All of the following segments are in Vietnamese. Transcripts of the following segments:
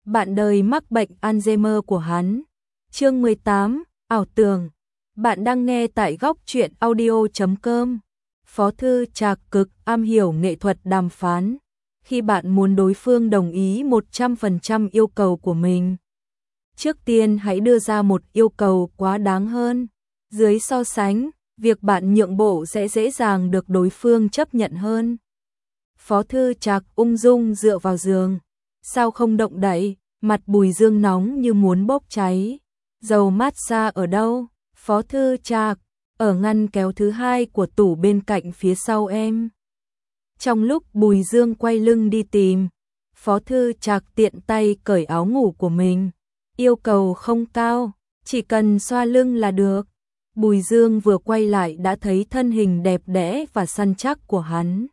bạn đời mắc bệnh Alzheimer của hắn. Chương 18, ảo tưởng. Bạn đang nghe tại góc truyện audio.com. Phó Thư Trạc cực am hiểu nghệ thuật đàm phán. Khi bạn muốn đối phương đồng ý 100% yêu cầu của mình, trước tiên hãy đưa ra một yêu cầu quá đáng hơn. Dưới so sánh, việc bạn nhượng bộ sẽ dễ dàng được đối phương chấp nhận hơn. Phó Thư Trạc ung dung dựa vào giường. Sao không động đậy? Mặt Bùi Dương nóng như muốn bốc cháy. Dầu massage ở đâu? Phó Thư Trạc, ở ngăn kéo thứ hai của tủ bên cạnh phía sau em. Trong lúc Bùi Dương quay lưng đi tìm, Phó Thư Trạc tiện tay cởi áo ngủ của mình. Yêu cầu không cao, chỉ cần xoa lưng là được. Bùi Dương vừa quay lại đã thấy thân hình đẹp đẽ và săn chắc của hắn.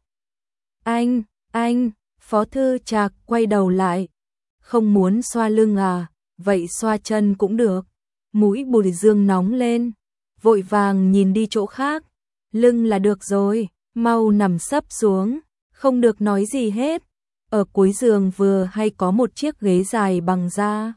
Anh, Phó Thư Trạc quay đầu lại. Không muốn xoa lưng à, vậy xoa chân cũng được. Mũi Bùi Dương nóng lên, vội vàng nhìn đi chỗ khác. Lưng là được rồi, mau nằm sấp xuống, không được nói gì hết. Ở cuối giường vừa hay có một chiếc ghế dài bằng da,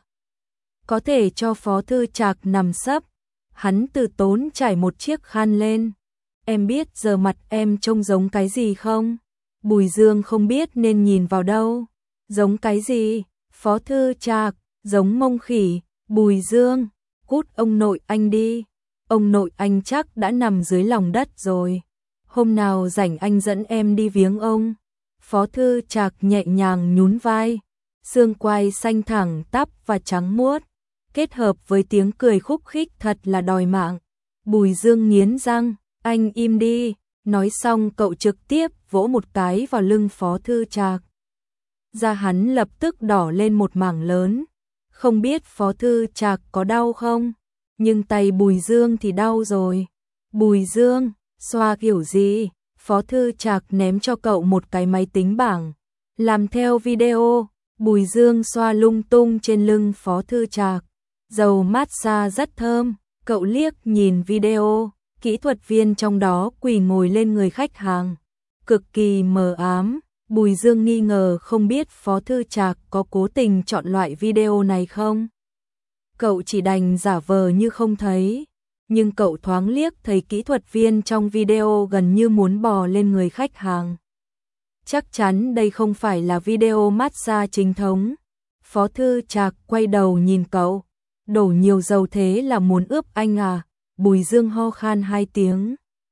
có thể cho Phó Thư Trạc nằm sấp. Hắn từ tốn trải một chiếc khăn lên. Em biết giờ mặt em trông giống cái gì không? Bùi Dương không biết nên nhìn vào đâu. Giống cái gì? Phó Thư Trạc, giống mông khỉ. Bùi Dương, cút ông nội anh đi. Ông nội anh chắc đã nằm dưới lòng đất rồi. Hôm nào rảnh anh dẫn em đi viếng ông. Phó Thư Trạc nhẹ nhàng nhún vai. Xương quai xanh thẳng tắp và trắng muốt, kết hợp với tiếng cười khúc khích thật là đòi mạng. Bùi Dương nghiến răng, anh im đi. Nói xong cậu trực tiếp vỗ một cái vào lưng Phó Thư Trạc. Da hắn lập tức đỏ lên một mảng lớn. Không biết Phó Thư Trạc có đau không? Nhưng tay Bùi Dương thì đau rồi. Bùi Dương, xoa kiểu gì? Phó Thư Trạc ném cho cậu một cái máy tính bảng. Làm theo video. Bùi Dương xoa lung tung trên lưng Phó Thư Trạc. Dầu massage rất thơm. Cậu liếc nhìn video. Kỹ thuật viên trong đó quỳ ngồi lên người khách hàng, cực kỳ mờ ám. Bùi Dương nghi ngờ không biết Phó Thư Trạc có cố tình chọn loại video này không. Cậu chỉ đành giả vờ như không thấy, nhưng cậu thoáng liếc thấy kỹ thuật viên trong video gần như muốn bò lên người khách hàng. Chắc chắn đây không phải là video massage chính thống. Phó Thư Trạc quay đầu nhìn cậu. Đổ nhiều dầu thế là muốn ướp anh à? Bùi Dương ho khan 2 tiếng.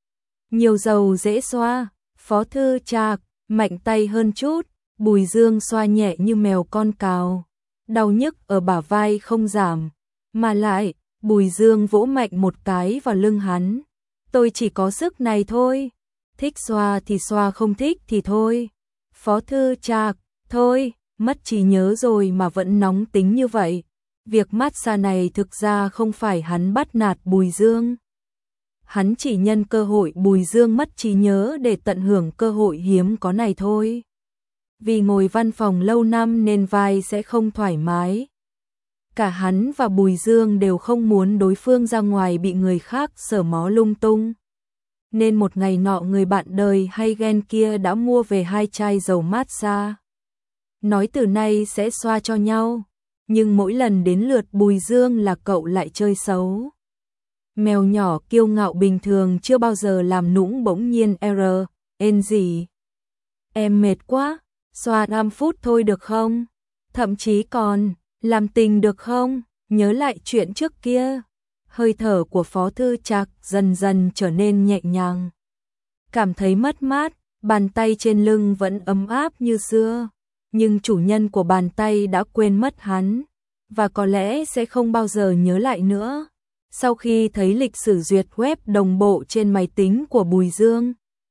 Nhiều dầu dễ xoa. Phó Thư Trạc mạnh tay hơn chút. Bùi Dương xoa nhẹ như mèo con cào. Đau nhức ở bả vai không giảm. Mà lại, Bùi Dương vỗ mạnh một cái vào lưng hắn. Tôi chỉ có sức này thôi. Thích xoa thì xoa, không thích thì thôi. Phó Thư Trạc, thôi, mất trí nhớ rồi mà vẫn nóng tính như vậy. Việc massage này thực ra không phải hắn bắt nạt Bùi Dương. Hắn chỉ nhân cơ hội Bùi Dương mất trí nhớ để tận hưởng cơ hội hiếm có này thôi. Vì ngồi văn phòng lâu năm nên vai sẽ không thoải mái. Cả hắn và Bùi Dương đều không muốn đối phương ra ngoài bị người khác sờ mó lung tung. Nên một ngày nọ người bạn đời hay ghen kia đã mua về 2 chai dầu massage. Nói từ nay sẽ xoa cho nhau. Nhưng mỗi lần đến lượt Bùi Dương là cậu lại chơi xấu. Mèo nhỏ kiêu ngạo bình thường chưa bao giờ làm nũng bỗng nhiên en gì. Em mệt quá, xoa 5 phút thôi được không? Thậm chí còn, làm tình được không? Nhớ lại chuyện trước kia. Hơi thở của Phó Thư Trạc dần dần trở nên nhẹ nhàng. Cảm thấy mất mát, bàn tay trên lưng vẫn ấm áp như xưa. Nhưng chủ nhân của bàn tay đã quên mất hắn, và có lẽ sẽ không bao giờ nhớ lại nữa. Sau khi thấy lịch sử duyệt web đồng bộ trên máy tính của Bùi Dương,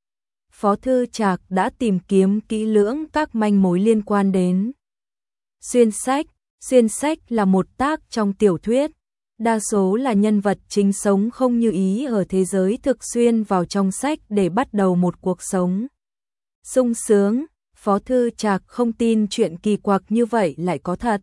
Phó Thư Trạc đã tìm kiếm kỹ lưỡng các manh mối liên quan đến xuyên sách. Xuyên sách là một tác trong tiểu thuyết. Đa số là nhân vật chính sống không như ý ở thế giới thực xuyên vào trong sách để bắt đầu một cuộc sống sung sướng. Phó Thư Trạc không tin chuyện kỳ quặc như vậy lại có thật.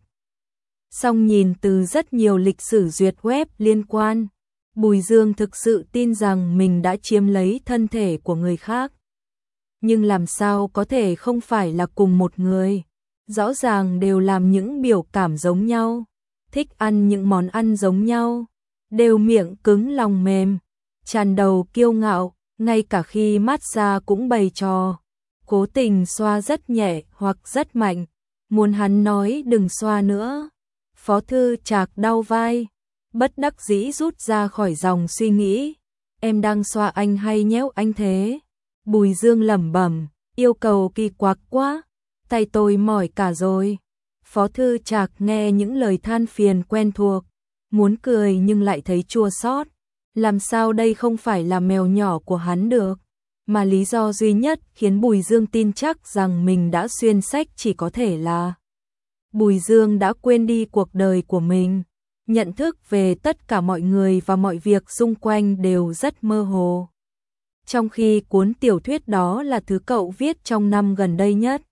Song nhìn từ rất nhiều lịch sử duyệt web liên quan, Bùi Dương thực sự tin rằng mình đã chiếm lấy thân thể của người khác. Nhưng làm sao có thể không phải là cùng một người? rõ ràng đều làm những biểu cảm giống nhau, thích ăn những món ăn giống nhau, đều miệng cứng lòng mềm, tràn đầu kiêu ngạo, ngay cả khi massage cũng bày trò, cố tình xoa rất nhẹ hoặc rất mạnh, muốn hắn nói đừng xoa nữa. Phó Thư Trạc đau vai, bất đắc dĩ rút ra khỏi dòng suy nghĩ, em đang xoa anh hay nhéo anh thế? Bùi Dương lẩm bẩm, yêu cầu kỳ quặc quá, tay tôi mỏi cả rồi. Phó Thư Trạc nghe những lời than phiền quen thuộc, muốn cười nhưng lại thấy chua xót. Làm sao đây không phải là mèo nhỏ của hắn được, mà lý do duy nhất khiến Bùi Dương tin chắc rằng mình đã xuyên sách chỉ có thể là Bùi Dương đã quên đi cuộc đời của mình, nhận thức về tất cả mọi người và mọi việc xung quanh đều rất mơ hồ. Trong khi cuốn tiểu thuyết đó là thứ cậu viết trong năm gần đây nhất,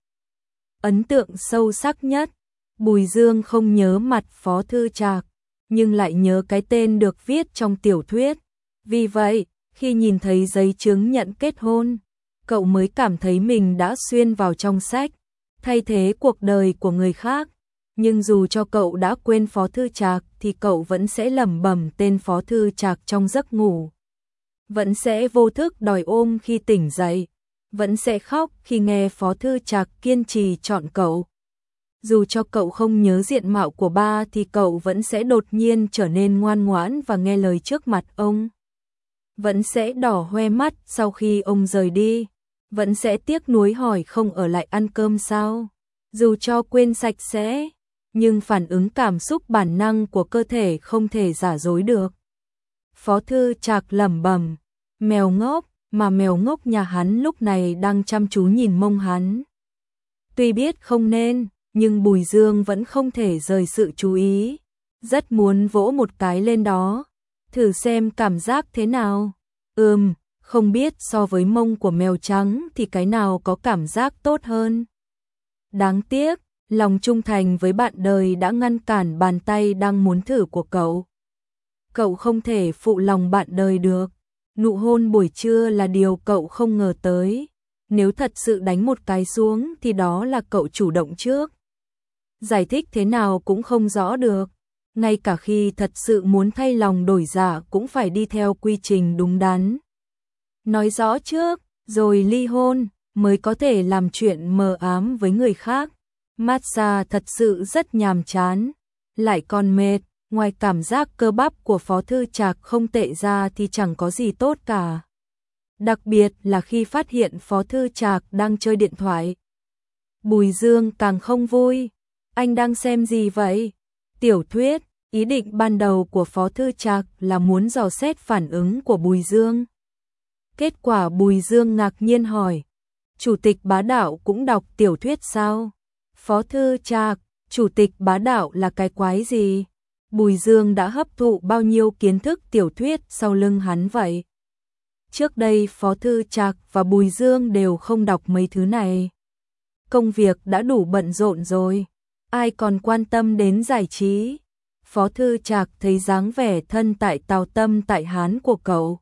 ấn tượng sâu sắc nhất, Bùi Dương không nhớ mặt Phó Thư Trạc, nhưng lại nhớ cái tên được viết trong tiểu thuyết. Vì vậy, khi nhìn thấy giấy chứng nhận kết hôn, cậu mới cảm thấy mình đã xuyên vào trong sách, thay thế cuộc đời của người khác. Nhưng dù cho cậu đã quên Phó Thư Trạc thì cậu vẫn sẽ lẩm bẩm tên Phó Thư Trạc trong giấc ngủ. Vẫn sẽ vô thức đòi ôm khi tỉnh dậy, vẫn sẽ khóc khi nghe Phó Thư Trạc kiên trì chọn cậu. Dù cho cậu không nhớ diện mạo của ba thì cậu vẫn sẽ đột nhiên trở nên ngoan ngoãn và nghe lời trước mặt ông. Vẫn sẽ đỏ hoe mắt sau khi ông rời đi, vẫn sẽ tiếc nuối hỏi không ở lại ăn cơm sao. Dù cho quên sạch sẽ, nhưng phản ứng cảm xúc bản năng của cơ thể không thể giả dối được. Phó Thư Trạc lẩm bẩm, mèo ngốc, mà mèo ngốc nhà hắn lúc này đang chăm chú nhìn mông hắn. Tuy biết không nên, nhưng Bùi Dương vẫn không thể rời sự chú ý, rất muốn vỗ một cái lên đó, thử xem cảm giác thế nào. Không biết so với mông của mèo trắng thì cái nào có cảm giác tốt hơn. Đáng tiếc, lòng trung thành với bạn đời đã ngăn cản bàn tay đang muốn thử của cậu. Cậu không thể phụ lòng bạn đời được. Nụ hôn buổi trưa là điều cậu không ngờ tới. Nếu thật sự đánh một cái xuống thì đó là cậu chủ động trước. Giải thích thế nào cũng không rõ được. Ngay cả khi thật sự muốn thay lòng đổi dạ cũng phải đi theo quy trình đúng đắn. Nói rõ trước, rồi ly hôn, mới có thể làm chuyện mờ ám với người khác. Massage thật sự rất nhàm chán, lại còn mệt, ngoài cảm giác cơ bắp của Phó Thư Trạc không tệ ra thì chẳng có gì tốt cả. Đặc biệt là khi phát hiện Phó Thư Trạc đang chơi điện thoại. Bùi Dương càng không vui, anh đang xem gì vậy? Tiểu thuyết, ý định ban đầu của Phó Thư Trạc là muốn dò xét phản ứng của Bùi Dương. Kết quả Bùi Dương ngạc nhiên hỏi, Chủ tịch Bá Đạo cũng đọc tiểu thuyết sao? Phó Thư Trạc, Chủ tịch Bá Đạo là cái quái gì? Bùi Dương đã hấp thụ bao nhiêu kiến thức tiểu thuyết sau lưng hắn vậy? Trước đây Phó Thư Trạc và Bùi Dương đều không đọc mấy thứ này. Công việc đã đủ bận rộn rồi, ai còn quan tâm đến giải trí? Phó Thư Trạc thấy dáng vẻ thân tại tào tâm tại Hán của cậu.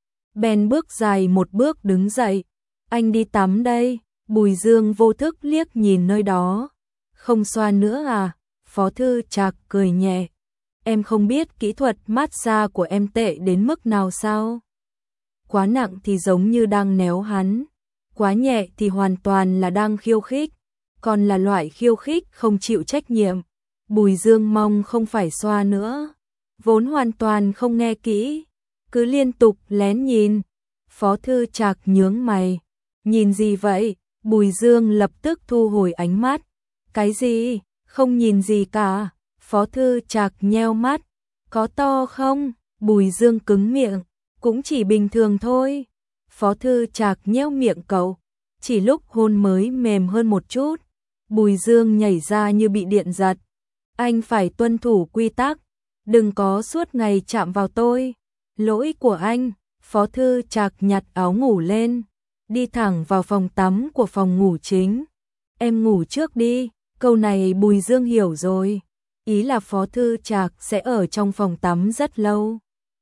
Bèn bước dài một bước đứng dậy. Anh đi tắm đây. Bùi Dương vô thức liếc nhìn nơi đó. Không xoa nữa à? Phó Thư Trạc cười nhẹ. Em không biết kỹ thuật massage của em tệ đến mức nào sao? Quá nặng thì giống như đang néo hắn. Quá nhẹ thì hoàn toàn là đang khiêu khích. Còn là loại khiêu khích không chịu trách nhiệm. Bùi Dương mong không phải xoa nữa. Vốn hoàn toàn không nghe kỹ, cứ liên tục lén nhìn. Phó Thư Trạc nhướng mày. Nhìn gì vậy? Bùi Dương lập tức thu hồi ánh mắt. Cái gì? Không nhìn gì cả. Phó Thư Trạc nheo mắt. Có to không? Bùi Dương cứng miệng. Cũng chỉ bình thường thôi. Phó Thư Trạc nheo miệng cậu. Chỉ lúc hôn mới mềm hơn một chút. Bùi Dương nhảy ra như bị điện giật. Anh phải tuân thủ quy tắc. Đừng có suốt ngày chạm vào tôi. Lỗi của anh. Phó Thư Trạc nhặt áo ngủ lên, đi thẳng vào phòng tắm của phòng ngủ chính. Em ngủ trước đi. Câu này Bùi Dương hiểu rồi. Ý là Phó Thư Trạc sẽ ở trong phòng tắm rất lâu.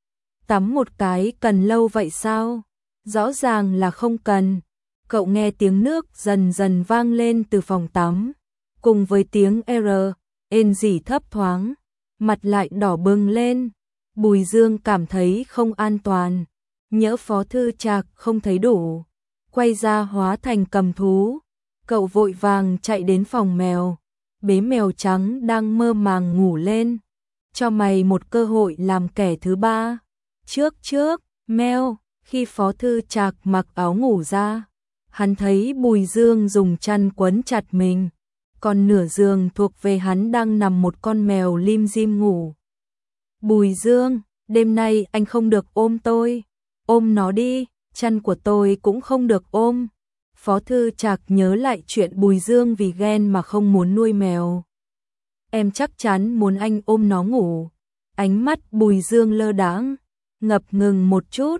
Tắm một cái cần lâu vậy sao? Rõ ràng là không cần. Cậu nghe tiếng nước dần dần vang lên từ phòng tắm. cùng với tiếng ên rỉ thấp thoáng, mặt lại đỏ bừng lên. Bùi Dương cảm thấy không an toàn, nhỡ Phó Thư Trạc không thấy đủ, quay ra hóa thành cầm thú. Cậu vội vàng chạy đến phòng mèo, bế mèo trắng đang mơ màng ngủ lên. Cho mày một cơ hội làm kẻ thứ ba. Trước, mèo, khi Phó Thư Trạc mặc áo ngủ ra, hắn thấy Bùi Dương dùng chăn quấn chặt mình, còn nửa giường thuộc về hắn đang nằm một con mèo lim dim ngủ. Bùi Dương, đêm nay anh không được ôm tôi, ôm nó đi, chăn của tôi cũng không được ôm. Phó Thư Trạc nhớ lại chuyện Bùi Dương vì ghen mà không muốn nuôi mèo. Em chắc chắn muốn anh ôm nó ngủ. Ánh mắt Bùi Dương lơ đãng, ngập ngừng một chút.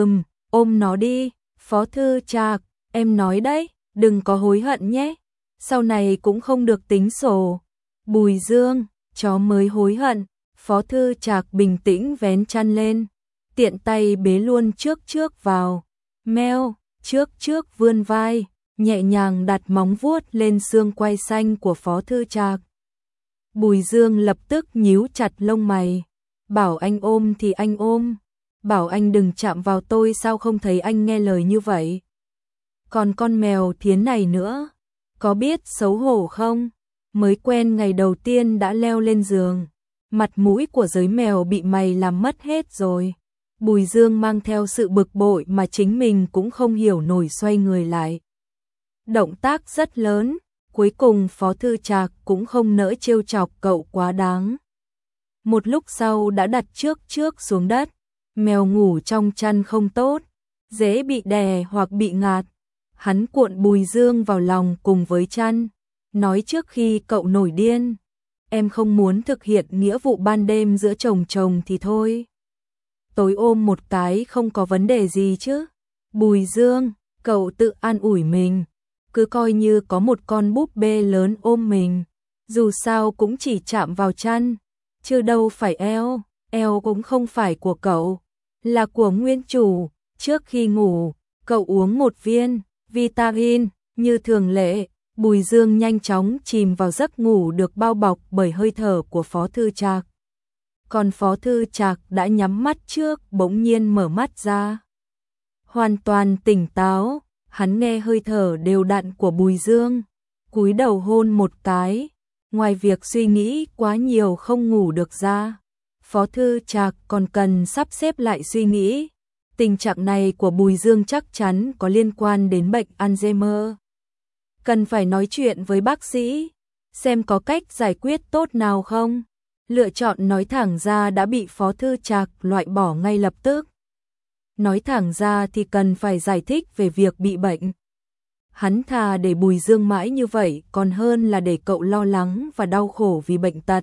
Ôm nó đi, Phó Thư Trạc, em nói đấy, đừng có hối hận nhé. Sau này cũng không được tính sổ. Bùi Dương, chó mới hối hận. Phó Thư Trạc bình tĩnh vén chăn lên, tiện tay bế luôn trước vào. Mèo, trước vươn vai, nhẹ nhàng đặt móng vuốt lên xương quai xanh của Phó Thư Trạc. Bùi Dương lập tức nhíu chặt lông mày, bảo anh ôm thì anh ôm, bảo anh đừng chạm vào tôi sao không thấy anh nghe lời như vậy. Còn con mèo thiến này nữa, có biết xấu hổ không? Mới quen ngày đầu tiên đã leo lên giường, mặt mũi của giới mèo bị mày làm mất hết rồi. Bùi Dương mang theo sự bực bội mà chính mình cũng không hiểu nổi xoay người lại. Động tác rất lớn, cuối cùng Phó Thư Trạc cũng không nỡ trêu chọc cậu quá đáng. Một lúc sau đã đặt trước xuống đất, mèo ngủ trong chăn không tốt, dễ bị đè hoặc bị ngạt. Hắn cuộn Bùi Dương vào lòng cùng với chăn, nói trước khi cậu nổi điên, em không muốn thực hiện nghĩa vụ ban đêm giữa chồng thì thôi. Tối ôm một cái không có vấn đề gì chứ. Bùi Dương, cậu tự an ủi mình, cứ coi như có một con búp bê lớn ôm mình, dù sao cũng chỉ chạm vào chăn, chứ đâu phải eo cũng không phải của cậu, là của nguyên chủ. Trước khi ngủ, cậu uống một viên vitamin, như thường lệ. Bùi Dương nhanh chóng chìm vào giấc ngủ được bao bọc bởi hơi thở của Phó Thư Trạc. Còn Phó Thư Trạc đã nhắm mắt trước, bỗng nhiên mở mắt ra. Hoàn toàn tỉnh táo, hắn nghe hơi thở đều đặn của Bùi Dương, cúi đầu hôn một cái, ngoài việc suy nghĩ quá nhiều không ngủ được ra. Phó Thư Trạc còn cần sắp xếp lại suy nghĩ. Tình trạng này của Bùi Dương chắc chắn có liên quan đến bệnh Alzheimer. Cần phải nói chuyện với bác sĩ, xem có cách giải quyết tốt nào không. Lựa chọn nói thẳng ra đã bị Phó Thư Trạc loại bỏ ngay lập tức. Nói thẳng ra thì cần phải giải thích về việc bị bệnh. Hắn thà để Bùi Dương mãi như vậy còn hơn là để cậu lo lắng và đau khổ vì bệnh tật.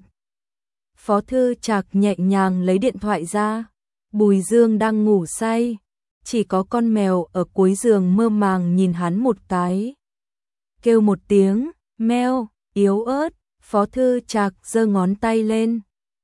Phó Thư Trạc nhẹ nhàng lấy điện thoại ra. Bùi Dương đang ngủ say, chỉ có con mèo ở cuối giường mơ màng nhìn hắn một cái. Kêu một tiếng, meo, yếu ớt. Phó Thư Trạc giơ ngón tay lên.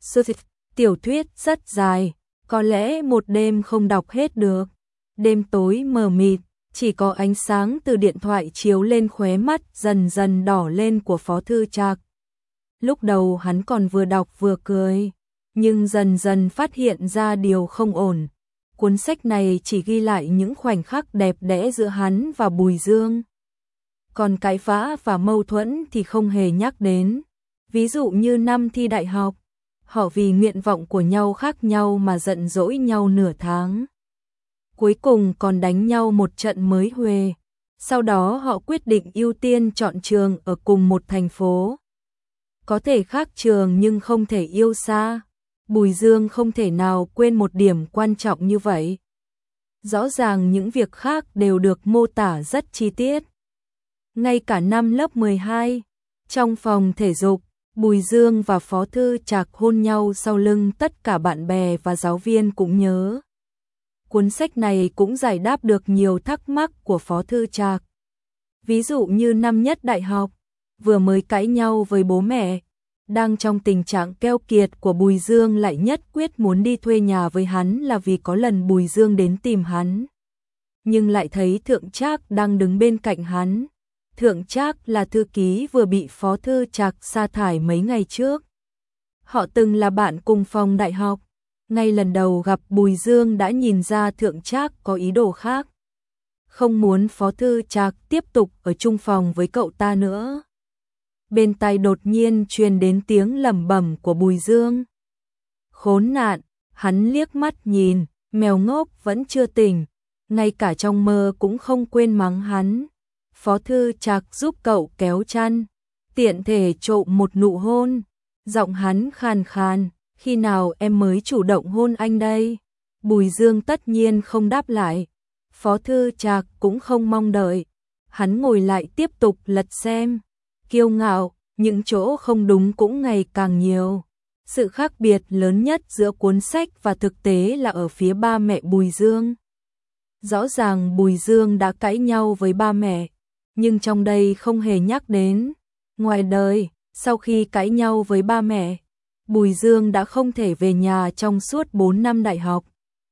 Tiểu thuyết rất dài, có lẽ một đêm không đọc hết được. Đêm tối mờ mịt, chỉ có ánh sáng từ điện thoại chiếu lên khóe mắt dần dần đỏ lên của Phó Thư Trạc. Lúc đầu hắn còn vừa đọc vừa cười, nhưng dần dần phát hiện ra điều không ổn. Cuốn sách này chỉ ghi lại những khoảnh khắc đẹp đẽ giữa hắn và Bùi Dương. Còn cãi vã và mâu thuẫn thì không hề nhắc đến. Ví dụ như năm thi đại học, họ vì nguyện vọng của nhau khác nhau mà giận dỗi nhau nửa tháng. Cuối cùng còn đánh nhau một trận mới huề. Sau đó họ quyết định ưu tiên chọn trường ở cùng một thành phố. Có thể khác trường nhưng không thể yêu xa. Bùi Dương không thể nào quên một điểm quan trọng như vậy. Rõ ràng những việc khác đều được mô tả rất chi tiết. Ngay cả năm lớp 12, trong phòng thể dục, Bùi Dương và Phó Thư Trạc hôn nhau sau lưng tất cả bạn bè và giáo viên cũng nhớ. Cuốn sách này cũng giải đáp được nhiều thắc mắc của Phó Thư Trạc. Ví dụ như năm nhất đại học, vừa mới cãi nhau với bố mẹ, đang trong tình trạng keo kiệt của Bùi Dương lại nhất quyết muốn đi thuê nhà với hắn là vì có lần Bùi Dương đến tìm hắn. Nhưng lại thấy Thượng Trác đang đứng bên cạnh hắn. Thượng Trác là thư ký vừa bị Phó Thư Trạc sa thải mấy ngày trước. Họ từng là bạn cùng phòng đại học. Ngay lần đầu gặp Bùi Dương đã nhìn ra Thượng Trác có ý đồ khác. Không muốn Phó Thư Trạc tiếp tục ở chung phòng với cậu ta nữa. Bên tai đột nhiên truyền đến tiếng lẩm bẩm của Bùi Dương. Khốn nạn, hắn liếc mắt nhìn, mèo ngốc vẫn chưa tỉnh, ngay cả trong mơ cũng không quên mắng hắn. Phó Thư Trạc giúp cậu kéo chăn, tiện thể trộm một nụ hôn. Giọng hắn khàn khàn, khi nào em mới chủ động hôn anh đây? Bùi Dương tất nhiên không đáp lại. Phó Thư Trạc cũng không mong đợi. Hắn ngồi lại tiếp tục lật xem. Kiêu ngạo, những chỗ không đúng cũng ngày càng nhiều. Sự khác biệt lớn nhất giữa cuốn sách và thực tế là ở phía ba mẹ Bùi Dương. Rõ ràng Bùi Dương đã cãi nhau với ba mẹ, nhưng trong đây không hề nhắc đến. Ngoài đời, sau khi cãi nhau với ba mẹ, Bùi Dương đã không thể về nhà trong suốt 4 năm đại học.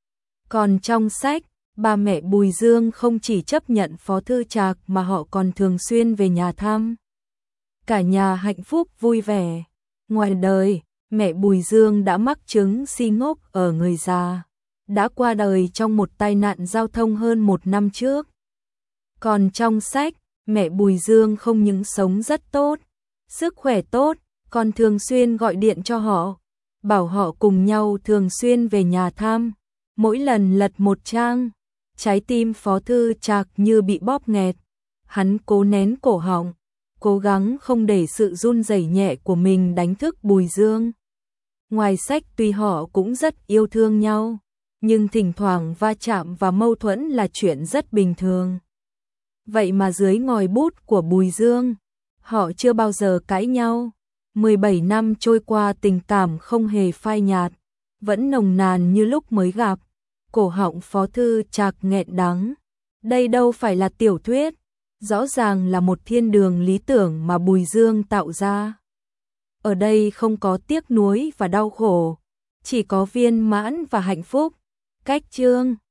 Còn trong sách, ba mẹ Bùi Dương không chỉ chấp nhận Phó Thư Trạc mà họ còn thường xuyên về nhà thăm. Cả nhà hạnh phúc vui vẻ. Ngoài đời, mẹ Bùi Dương đã mắc chứng si ngốc ở người già, đã qua đời trong một tai nạn giao thông hơn 1 năm trước. Còn trong sách, mẹ Bùi Dương không những sống rất tốt, sức khỏe tốt, còn thường xuyên gọi điện cho họ, bảo họ cùng nhau thường xuyên về nhà thăm. Mỗi lần lật một trang, trái tim Phó Thư Trạc như bị bóp nghẹt. Hắn cố nén cổ họng, cố gắng không để sự run rẩy nhẹ của mình đánh thức Bùi Dương. Ngoài sách tuy họ cũng rất yêu thương nhau, nhưng thỉnh thoảng va chạm và mâu thuẫn là chuyện rất bình thường. Vậy mà dưới ngòi bút của Bùi Dương, họ chưa bao giờ cãi nhau. 17 năm trôi qua tình cảm không hề phai nhạt, vẫn nồng nàn như lúc mới gặp. Cổ họng Phó Thư Trạc nghẹn đắng. Đây đâu phải là tiểu thuyết, rõ ràng là một thiên đường lý tưởng mà Bùi Dương tạo ra. Ở đây không có tiếc nuối và đau khổ, chỉ có viên mãn và hạnh phúc. Cách chương